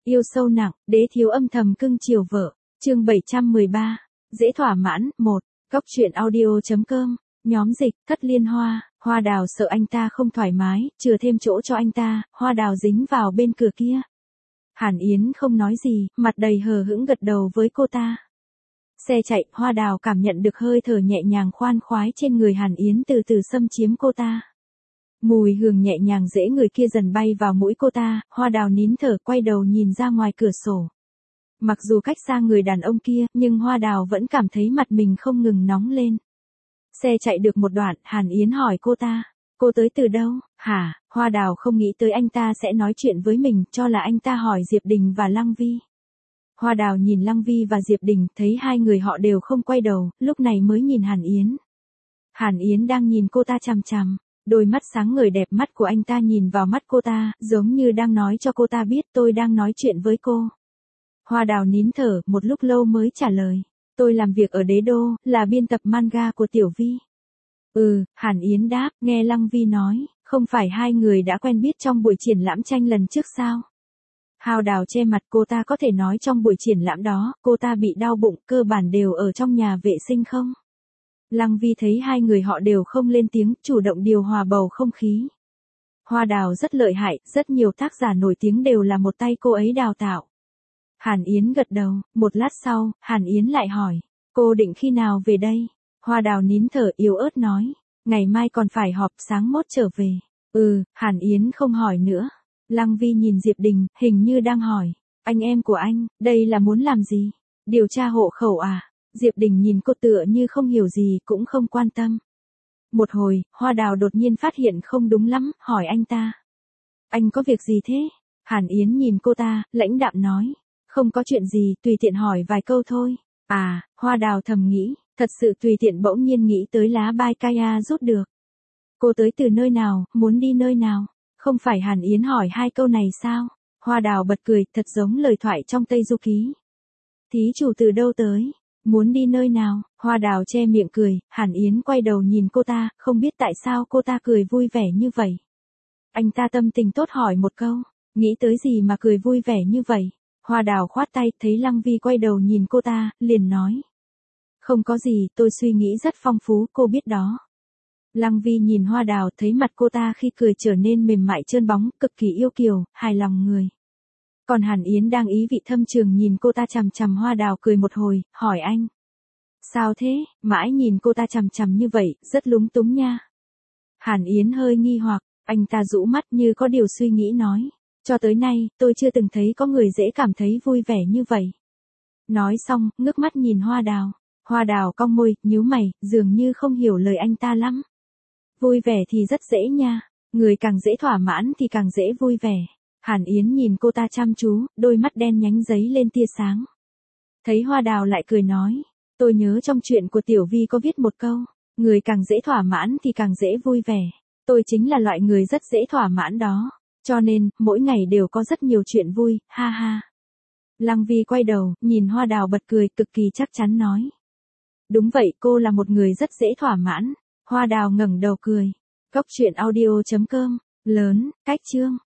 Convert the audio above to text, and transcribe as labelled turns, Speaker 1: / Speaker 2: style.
Speaker 1: Yêu sâu nặng, đế thiếu âm thầm cưng chiều vợ. Chương 713. Dễ thỏa mãn, 1. Góc truyện audio.com. Nhóm dịch, Thất Liên Hoa. Hoa Đào sợ anh ta không thoải mái, chừa thêm chỗ cho anh ta, Hoa Đào dính vào bên cửa kia. Hàn Yến không nói gì, mặt đầy hờ hững gật đầu với cô ta. Xe chạy, Hoa Đào cảm nhận được hơi thở nhẹ nhàng khoan khoái trên người Hàn Yến từ từ xâm chiếm cô ta. Mùi hương nhẹ nhàng dễ người kia dần bay vào mũi cô ta, Hoa Đào nín thở quay đầu nhìn ra ngoài cửa sổ. Mặc dù cách xa người đàn ông kia, nhưng Hoa Đào vẫn cảm thấy mặt mình không ngừng nóng lên. Xe chạy được một đoạn, Hàn Yến hỏi cô ta, cô tới từ đâu, hả? Hoa Đào không nghĩ tới anh ta sẽ nói chuyện với mình, cho là anh ta hỏi Diệp Đình và Lăng Vi. Hoa Đào nhìn Lăng Vi và Diệp Đình, thấy hai người họ đều không quay đầu, lúc này mới nhìn Hàn Yến. Hàn Yến đang nhìn cô ta chằm chằm, đôi mắt sáng ngời đẹp mắt của anh ta nhìn vào mắt cô ta, giống như đang nói cho cô ta biết tôi đang nói chuyện với cô. Hoa Đào nín thở, một lúc lâu mới trả lời. Tôi làm việc ở Đế Đô, là biên tập manga của Tiểu Vi. Hàn Yến đáp, nghe Lăng Vi nói, không phải hai người đã quen biết trong buổi triển lãm tranh lần trước sao? Hoa Đào che mặt, cô ta có thể nói trong buổi triển lãm đó, cô ta bị đau bụng, cơ bản đều ở trong nhà vệ sinh không? Lăng Vi thấy hai người họ đều không lên tiếng, chủ động điều hòa bầu không khí. Hoa Đào rất lợi hại, rất nhiều tác giả nổi tiếng đều là một tay cô ấy đào tạo. Hàn Yến gật đầu, một lát sau, Hàn Yến lại hỏi, cô định khi nào về đây? Hoa Đào nín thở yếu ớt nói, ngày mai còn phải họp, sáng mốt trở về. Hàn Yến không hỏi nữa. Lăng Vi nhìn Diệp Đình, hình như đang hỏi, anh em của anh, đây là muốn làm gì? Điều tra hộ khẩu à? Diệp Đình nhìn cô tựa như không hiểu gì, cũng không quan tâm. Một hồi, Hoa Đào đột nhiên phát hiện không đúng lắm, hỏi anh ta. Anh có việc gì thế? Hàn Yến nhìn cô ta, lãnh đạm nói. Không có chuyện gì, tùy tiện hỏi vài câu thôi. Hoa Đào thầm nghĩ, thật sự tùy tiện, bỗng nhiên nghĩ tới lá bai kaya rút được. Cô tới từ nơi nào, muốn đi nơi nào? Không phải Hàn Yến hỏi hai câu này sao? Hoa Đào bật cười, thật giống lời thoại trong Tây Du Ký. Thí chủ từ đâu tới? Muốn đi nơi nào? Hoa Đào che miệng cười, Hàn Yến quay đầu nhìn cô ta, không biết tại sao cô ta cười vui vẻ như vậy. Anh ta tâm tình tốt hỏi một câu, nghĩ tới gì mà cười vui vẻ như vậy? Hoa Đào khoát tay, thấy Lăng Vi quay đầu nhìn cô ta, liền nói. Không có gì, tôi suy nghĩ rất phong phú, cô biết đó. Lăng Vi nhìn Hoa Đào, thấy mặt cô ta khi cười trở nên mềm mại trơn bóng, cực kỳ yêu kiều, hài lòng người. Còn Hàn Yến đang ý vị thâm trường nhìn cô ta chằm chằm. Hoa Đào cười một hồi, hỏi anh. Sao thế, mãi nhìn cô ta chằm chằm như vậy, rất lúng túng nha. Hàn Yến hơi nghi hoặc, anh ta rũ mắt như có điều suy nghĩ nói. Cho tới nay, tôi chưa từng thấy có người dễ cảm thấy vui vẻ như vậy. Nói xong, ngước mắt nhìn Hoa Đào. Hoa Đào cong môi, nhíu mày, dường như không hiểu lời anh ta lắm. Vui vẻ thì rất dễ nha, người càng dễ thỏa mãn thì càng dễ vui vẻ. Hàn Yến nhìn cô ta chăm chú, đôi mắt đen nhánh giấy lên tia sáng. Thấy Hoa Đào lại cười nói, tôi nhớ trong chuyện của Tiểu Vi có viết một câu, người càng dễ thỏa mãn thì càng dễ vui vẻ. Tôi chính là loại người rất dễ thỏa mãn đó, cho nên, mỗi ngày đều có rất nhiều chuyện vui, ha ha. Lăng Vi quay đầu, nhìn Hoa Đào bật cười, cực kỳ chắc chắn nói. Đúng vậy, cô là một người rất dễ thỏa mãn. Hoa Đào ngẩng đầu cười. Góc truyện audio.com. Lớn, cách chương.